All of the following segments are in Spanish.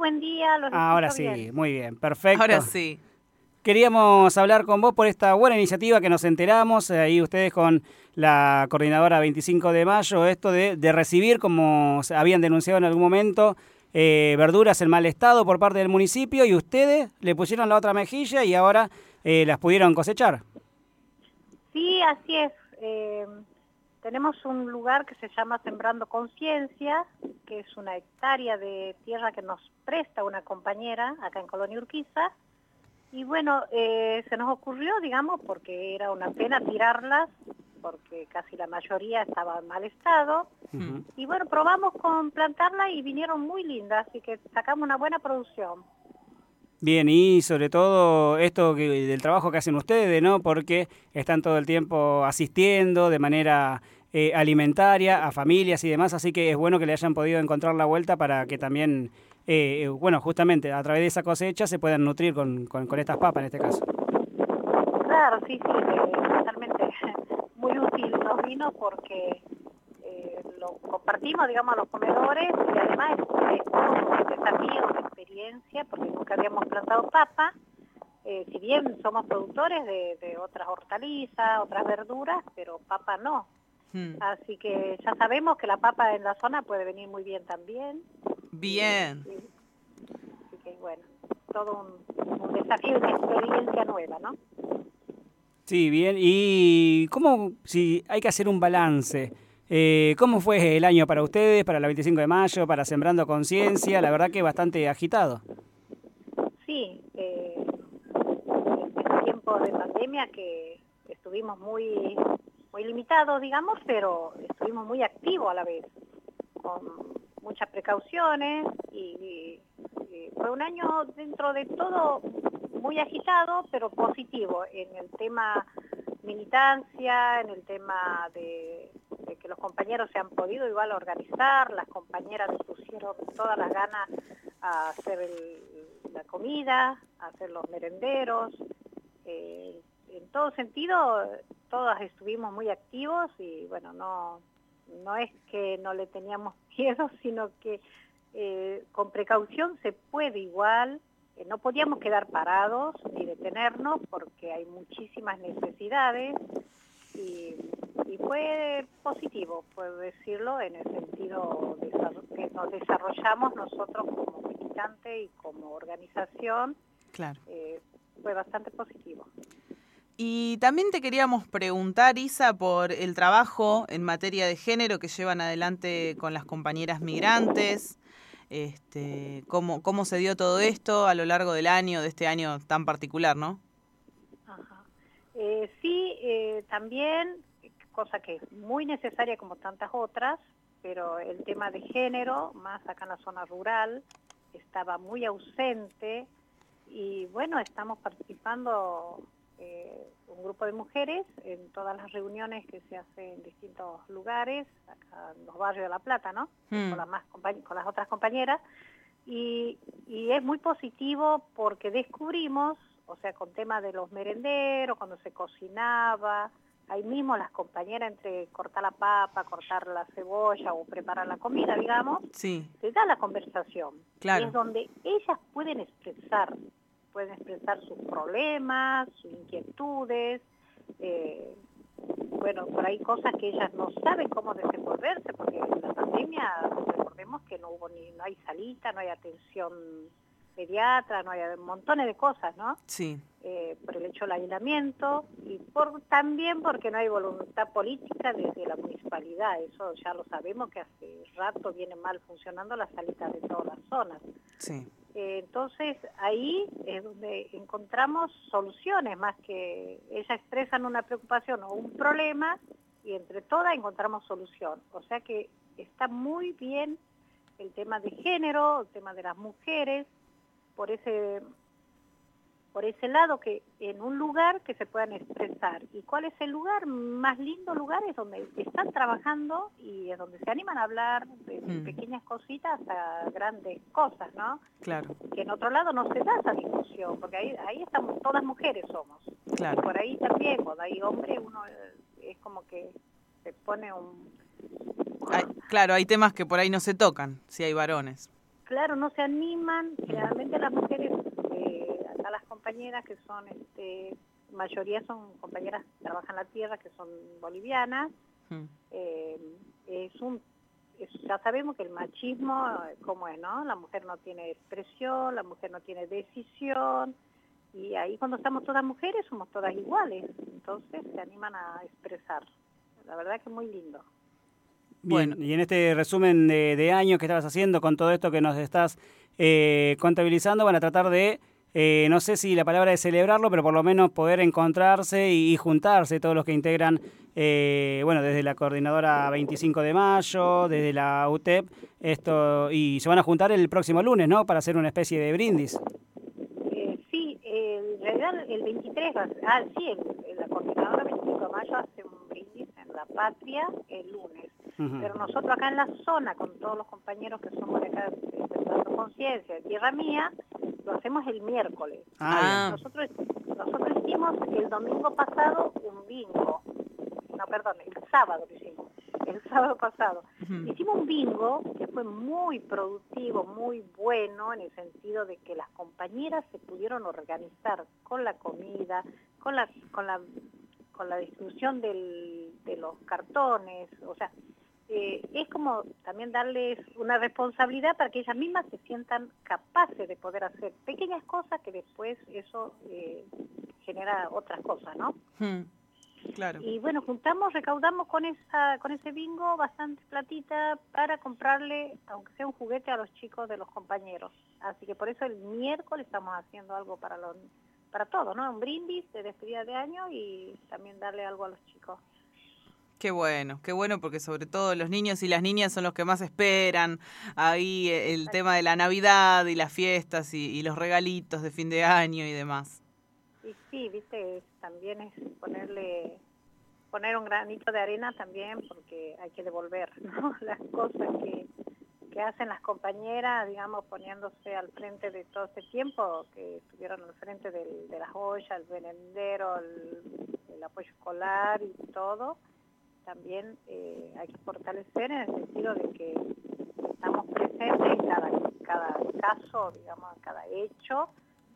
buen día, los Ahora escucho sí, bien. muy bien, perfecto. Ahora sí. Queríamos hablar con vos por esta buena iniciativa que nos enteramos, ahí ustedes con la coordinadora 25 de mayo, esto de recibir, como habían denunciado en algún momento, verduras en mal estado por parte del municipio, y ustedes le pusieron la otra mejilla y ahora las pudieron cosechar. Sí, así es. Tenemos un lugar que se llama Sembrando Conciencia, que es una hectárea de tierra que nos presta una compañera acá en Colonia Urquiza. Y bueno, se nos ocurrió, digamos, porque era una pena tirarlas, porque casi la mayoría estaba en mal estado. Uh-huh. Y bueno, probamos con plantarla y vinieron muy lindas, así que sacamos una buena producción. Bien, y sobre todo esto del trabajo que hacen ustedes, ¿no? Porque están todo el tiempo asistiendo de manera alimentaria a familias y demás, así que es bueno que le hayan podido encontrar la vuelta para que también, bueno, justamente a través de esa cosecha se puedan nutrir con estas papas en este caso. Claro, sí, totalmente muy útil nos vino porque lo compartimos, digamos, a los comedores y además es todo un desafío, una experiencia, porque nunca habíamos plantado papa. Si bien somos productores de otras hortalizas, otras verduras, pero papa no. Así que ya sabemos que la papa en la zona puede venir muy bien también. Bien. Así que bueno, todo un desafío y una experiencia nueva, ¿no? Sí, bien. ¿Y cómo, si hay que hacer un balance, cómo fue el año para ustedes, para la 25 de mayo, para Sembrando Conciencia? La verdad que bastante agitado. Sí, en tiempos de pandemia que estuvimos muy limitados, digamos, pero estuvimos muy activos a la vez, con muchas precauciones y fue un año dentro de todo muy agitado, pero positivo en el tema militancia, en el tema de que los compañeros se han podido igual organizar, las compañeras les pusieron todas las ganas a hacer la comida, a hacer los merenderos, en todo sentido todas estuvimos muy activos y bueno, no es que no le teníamos miedo, sino que con precaución se puede igual, no podíamos quedar parados ni detenernos porque hay muchísimas necesidades y fue positivo, puedo decirlo, en el sentido de que nos desarrollamos nosotros como militante y como organización. Claro. Fue bastante positivo. Y también te queríamos preguntar, Isa, por el trabajo en materia de género que llevan adelante con las compañeras migrantes. ¿Cómo se dio todo esto a lo largo del año, de este año tan particular, ¿no? Ajá. Sí, también, cosa que es muy necesaria como tantas otras, pero el tema de género, más acá en la zona rural, estaba muy ausente y bueno, estamos participando un grupo de mujeres en todas las reuniones que se hacen en distintos lugares, acá en los barrios de La Plata, ¿no? Con las otras compañeras, y es muy positivo porque descubrimos, o sea, con tema de los merenderos, cuando se cocinaba, ahí mismo las compañeras entre cortar la papa, cortar la cebolla o preparar la comida, digamos, sí, se da la conversación. claro. Y es donde ellas pueden expresar sus problemas, sus inquietudes, bueno, por ahí cosas que ellas no saben cómo desenvolverse, porque en la pandemia, recordemos que no hay salita, no hay atención pediatra, no hay montones de cosas, ¿no? Sí. Por el hecho del aislamiento y también porque no hay voluntad política desde la municipalidad, eso ya lo sabemos que hace rato viene mal funcionando las salitas de todas las zonas. Sí. Entonces ahí es donde encontramos soluciones, más que ellas expresan una preocupación o un problema y entre todas encontramos solución. O sea que está muy bien el tema de género, el tema de las mujeres, por ese lado, que en un lugar que se puedan expresar. ¿Y cuál es el lugar? Más lindo lugar es donde están trabajando y es donde se animan a hablar de pequeñas cositas hasta grandes cosas, ¿no? Claro. Que en otro lado no se da esa discusión, porque ahí estamos, todas mujeres somos. Claro. Y por ahí también, cuando hay hombres, uno es como que se pone Claro, hay temas que por ahí no se tocan, si hay varones. claro, no se animan. Generalmente las mujeres, acá las compañeras que son, mayoría son compañeras que trabajan la tierra, que son bolivianas. Ya sabemos que el machismo, ¿cómo es, no? La mujer no tiene expresión, la mujer no tiene decisión, y ahí cuando estamos todas mujeres somos todas iguales, entonces se animan a expresar. La verdad que es muy lindo. Bien, Bueno. y en este resumen de años que estabas haciendo con todo esto que nos estás contabilizando, van a tratar de, no sé si la palabra es celebrarlo, pero por lo menos poder encontrarse y juntarse todos los que integran, desde la coordinadora 25 de mayo, desde la UTEP, y se van a juntar el próximo lunes, ¿no? Para hacer una especie de brindis. Sí, en realidad el 23, la coordinadora 25 de mayo hace un brindis en la Patria el lunes. Uh-huh. Pero nosotros acá en la zona, con todos los compañeros que somos de acá, de Conciencia, de Tierra Mía, lo hacemos el miércoles. Nosotros hicimos el domingo pasado un bingo. No, perdón, el sábado lo hicimos. El sábado pasado. Uh-huh. Hicimos un bingo que fue muy productivo, muy bueno, en el sentido de que las compañeras se pudieron organizar con la comida, con la distribución de los cartones, o sea, es como también darles una responsabilidad para que ellas mismas se sientan capaces de poder hacer pequeñas cosas que después eso genera otras cosas, ¿no? Claro. Y bueno, recaudamos con ese bingo bastante platita para comprarle, aunque sea un juguete, a los chicos de los compañeros. Así que por eso el miércoles estamos haciendo algo para todos, ¿no? Un brindis de despedida de año y también darle algo a los chicos. Qué bueno, porque sobre todo los niños y las niñas son los que más esperan ahí el tema de la Navidad y las fiestas y los regalitos de fin de año y demás. Y sí, viste, también es poner un granito de arena también, porque hay que devolver, ¿no? Las cosas que hacen las compañeras, digamos, poniéndose al frente de todo este tiempo, que estuvieron al frente de las ollas, el merendero, el apoyo escolar y todo. También hay que fortalecer en el sentido de que estamos presentes en cada caso, digamos, en cada hecho,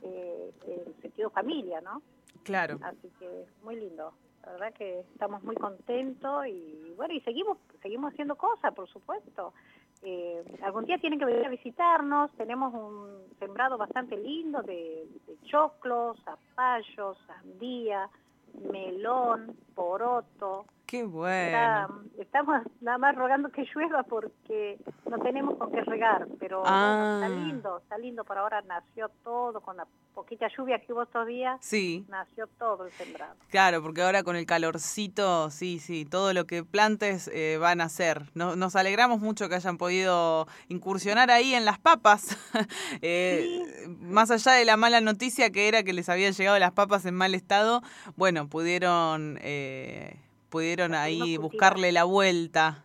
en sentido familia, ¿no? Claro. Así que muy lindo. La verdad que estamos muy contentos y bueno, y seguimos haciendo cosas, por supuesto. Algún día tienen que venir a visitarnos. Tenemos un sembrado bastante lindo de choclos, zapallos, sandía, melón, poroto. ¡Qué bueno! Estamos nada más rogando que llueva porque no tenemos con qué regar, pero bueno, está lindo. Por ahora nació todo, con la poquita lluvia que hubo estos días, sí, nació todo el sembrado. Claro, porque ahora con el calorcito, sí, todo lo que plantes va a nacer. Nos alegramos mucho que hayan podido incursionar ahí en las papas, Sí. Más allá de la mala noticia que era que les habían llegado las papas en mal estado, bueno, pudieron ahí buscarle la vuelta.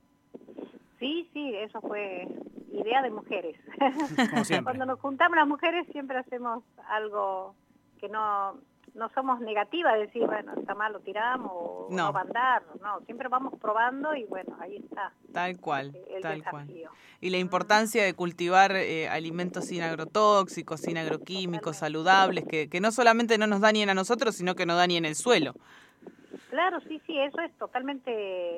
Sí, eso fue idea de mujeres. Como siempre. Cuando nos juntamos las mujeres siempre hacemos algo que no somos negativas, decir, bueno, está mal, lo tiramos, o no va a andar, no, siempre vamos probando y bueno, ahí está. Tal cual, el tal desafío. cual. Y la importancia de cultivar alimentos sin agrotóxicos, sin agroquímicos, saludables, que no solamente no nos dañen a nosotros, sino que no dañen el suelo. Claro, sí, eso es totalmente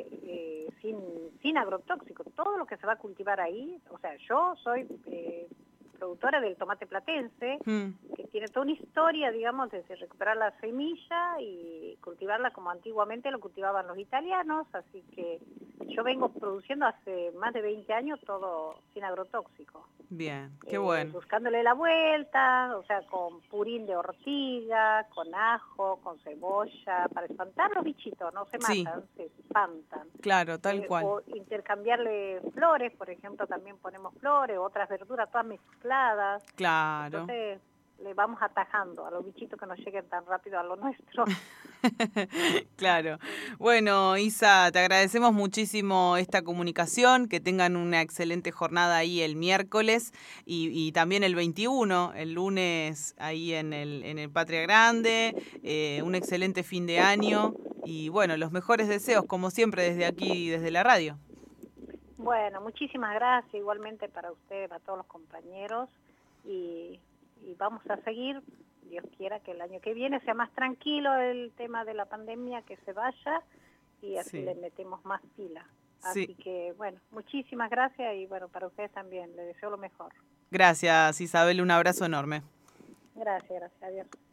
sin agrotóxicos. Todo lo que se va a cultivar ahí, o sea, yo soy productora del tomate platense, que tiene toda una historia, digamos, desde recuperar la semilla y cultivarla como antiguamente lo cultivaban los italianos, así que yo vengo produciendo hace más de 20 años todo sin agrotóxicos. Bien, qué bueno. Buscándole la vuelta, o sea, con purín de ortiga, con ajo, con cebolla, para espantar los bichitos, no se matan, se espantan. Claro, tal cual. O intercambiarle flores, por ejemplo, también ponemos flores, otras verduras todas mezcladas. Claro. Entonces le vamos atajando a los bichitos que no lleguen tan rápido a lo nuestro. Claro. Bueno, Isa, te agradecemos muchísimo esta comunicación, que tengan una excelente jornada ahí el miércoles y también el 21, el lunes ahí en el Patria Grande, un excelente fin de año y bueno, los mejores deseos como siempre desde aquí, desde la radio. Bueno, muchísimas gracias, igualmente para ustedes, para todos los compañeros, y vamos a seguir, Dios quiera que el año que viene sea más tranquilo el tema de la pandemia, que se vaya, y así le metemos más pila. Así que, bueno, muchísimas gracias, y bueno, para ustedes también, les deseo lo mejor. Gracias, Isabel, un abrazo enorme. Gracias, adiós.